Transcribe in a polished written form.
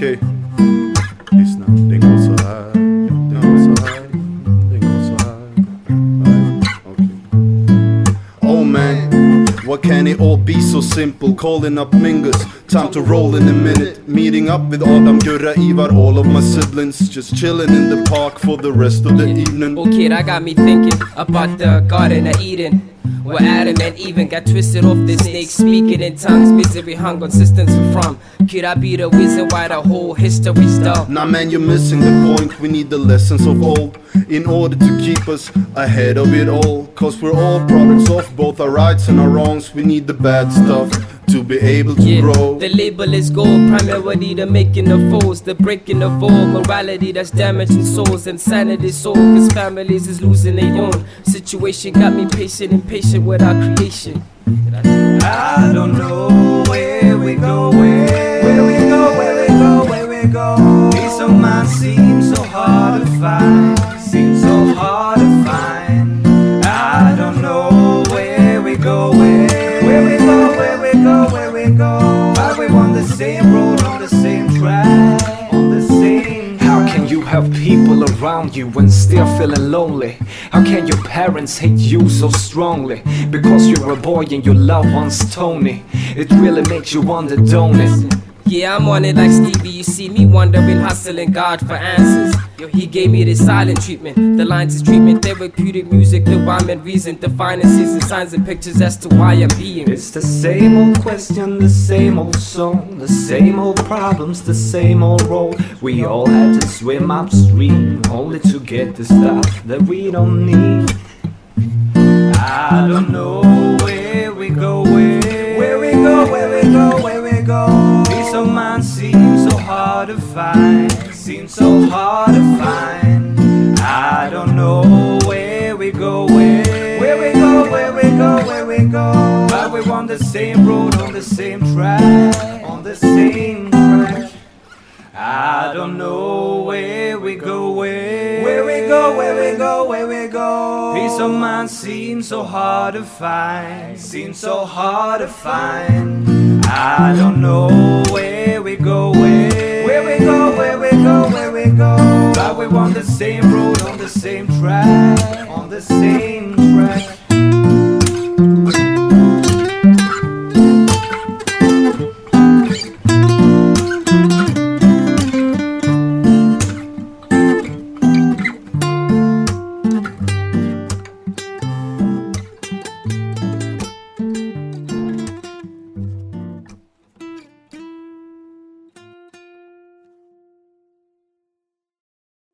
Okej, lyssna. Den går så här. Den går så här. Den går så här. Okej. Oh man, why can't it all be so simple? Calling up Mingus, time to roll in a minute. Meeting up with Adam, Gurra, Ivar, all of my siblings. Just chilling in the park for the rest of the evening. Oh kid, I got me thinking about the Garden of Eden, where Adam and Eve got twisted off the snake, speaking in tongues, misery, hunger, consistence from. Could I be the reason why the whole history's dull? Nah man, you're missing the point. We need the lessons of old in order to keep us ahead of it all. Cause we're all products of both our rights and our wrongs. We need the bad stuff to be able to grow. The label is gold, primarily the making of foes, the breaking of all morality that's damaging souls and sanity soul. Cause families is losing their own. Situation got me patient, impatient with our creation. I don't know where we go, where we go, where we go, where we go. Peace of mind seems so hard to find, seems so hard to find. I don't know where we go, where we go, where we go, where we go. But we on the same road, on the same track, on the same. How can you have people around you when still feeling lonely? How can your parents hate you so strongly? Because you're a boy and your loved one's Tony. It really makes you wonder, don't it? Yeah, I'm on it like Stevie. You see me wondering, hustling God for answers. Yo, he gave me the silent treatment. The lines is treatment, therapeutic music, the rhyme and reason, defining seasons, signs and pictures as to why I'm being. It's the same old question, the same old song, the same old problems, the same old road. We all had to swim upstream, only to get the stuff that we don't need. I don't know where we go, where we go, where we go, where we go. Peace of mind seems so hard to find, seems so hard to find. I don't know where we go, where we go, where we go, where we go. But we're on the same road, on the same track, on the same track. I don't know where we go, where we go, where we go, where we go. Peace of mind seems so hard to find, seems so hard to find. I don't know